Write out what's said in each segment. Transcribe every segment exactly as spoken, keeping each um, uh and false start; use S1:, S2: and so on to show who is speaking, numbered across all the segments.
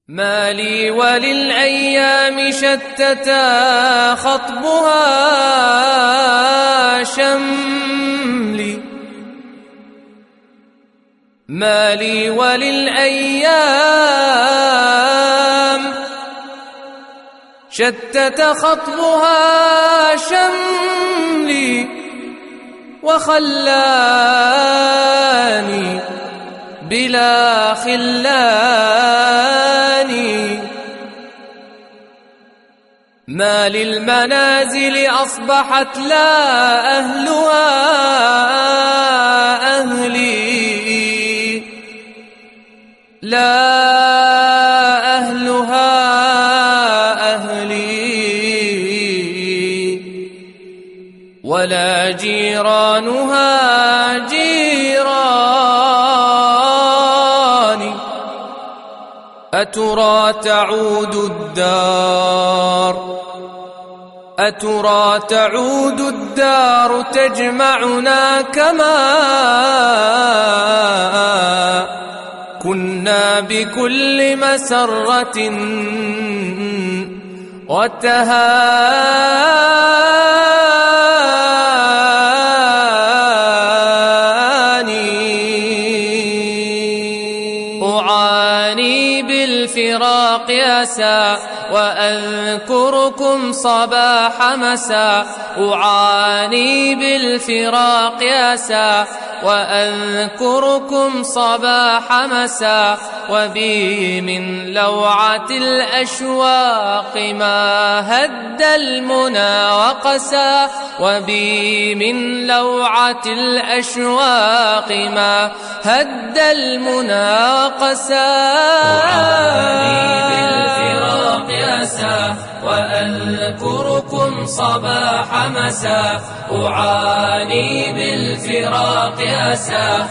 S1: ما لي وللأيام شتتا خطبها شملي، ما لي وللأيام شتت خطبها شملي، وخلاني بلا خلاني. ما للمنازل أصبحت لا أهلها أهلي، لا أهلها أهلي، ولا جيرانها جيراني. أترى تعود الدار، أترى تعود الدار تجمعنا كما كنا بكل مسرة وتهاني. أعاني بالفراق أسى وأذكركم صباح مساء، أعاني بالفراق أسى وأذكركم صباح مساء. وبي من لوعة الأشواق ما هد المنى وقسى، وبي من لوعة الأشواق ما هد المنى وقسى. أعاني بالفراق أسى وأذكركم صباح مساء، أعاني بالفراق أسى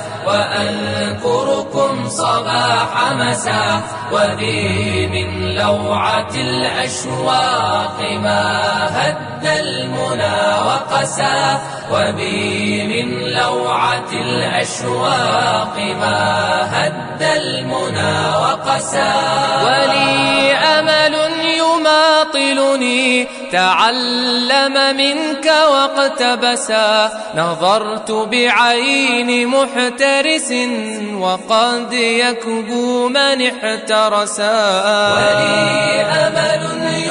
S1: وأذكركم صباح مساء. وبي من لوعة الأشواق ما هد المنى وقسى، وبي من لوعة الأشواق ما هد المنى وقسى. ولي أمل يماطلني تعلم منك واقتبسا، نظرت بعين محترس وقد يكبو من احترسا. ولي أمل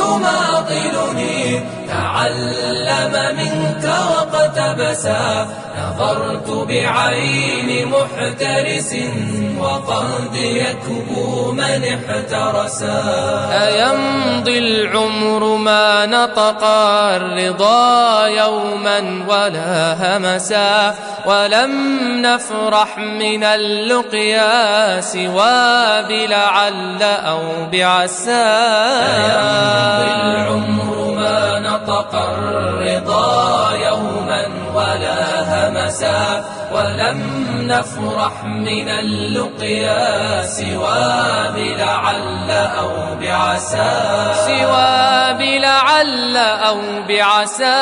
S1: يماطلني تعلم منك واقتبسا، نظرت بعين محترس وقد يكبو من احترسا. أيمضي العمر ما نطق الرضا يوما ولا همسا، ولم نفرح من اللقيا سوى بلعل أو بعسى. أيمضي العمر ما نطق الرضا يوما ولا همسا، ولم نفرح من اللقيا سوى بلعل أو بعسى، سوى بلعل أو بعسى.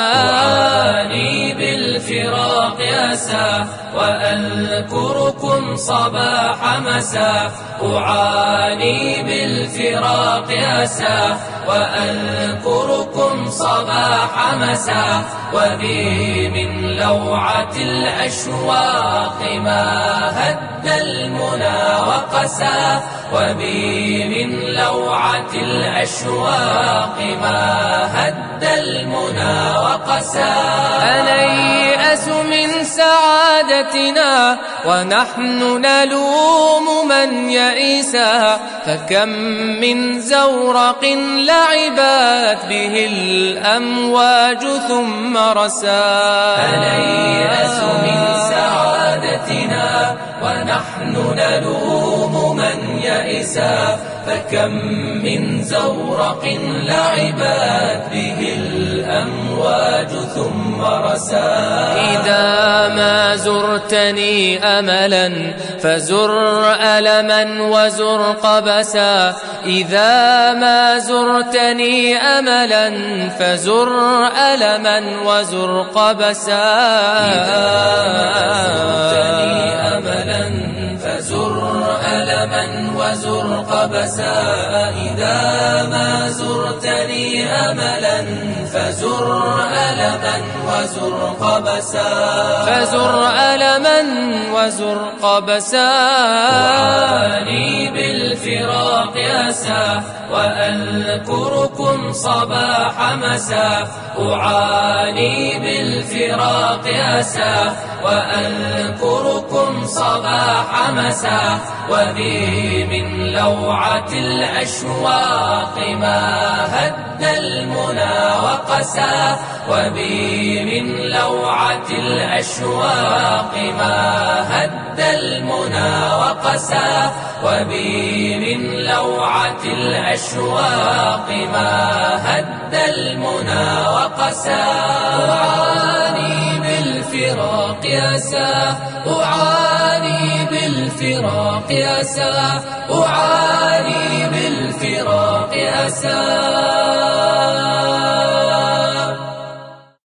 S1: أعاني بالفراق أسى وأذكركم صباح مساء، أعاني بالفراق أسى وأذكركم صباح مساء. وبي من لوعة الأشواق ما هد المنى وقسى، وبي من لوعة الأشواق ما هد المنى وقسى. أنيأس من سعادتنا ونحن نلوم من يئسا، فكم من زورق لعبت به الأمواج ثم رسى. أنيأس من سعادتنا ونحن نلوم من يئسا، فكم من زورق لعبت به الأمواج ثم رسى. إذا ما زرتني أملا فزر ألما وزر قبسا، إذا ما زرتني أملا فزر ألما وزر قبسا. إذا ما زرتني أملا فزر ألما وزر قبسا إذا ما زرتني أملا فزر ألما وزر قبسا
S2: فزر ألما وزر قبسا
S1: أعاني بالفراق أسى وأذكركم صباح مساء أعاني بالفراق أسى وأذكركم صباح مساء وبي من لوعة الأشواق ما هد المنى وقسى وبي من لوعة الأشواق ما هد المنى وقسى وبي من لوعة الأشواق ما هد المنى وقسى أعاني بالفراق أسى أعاني بالفراق أسى أعاني بالفراق أسى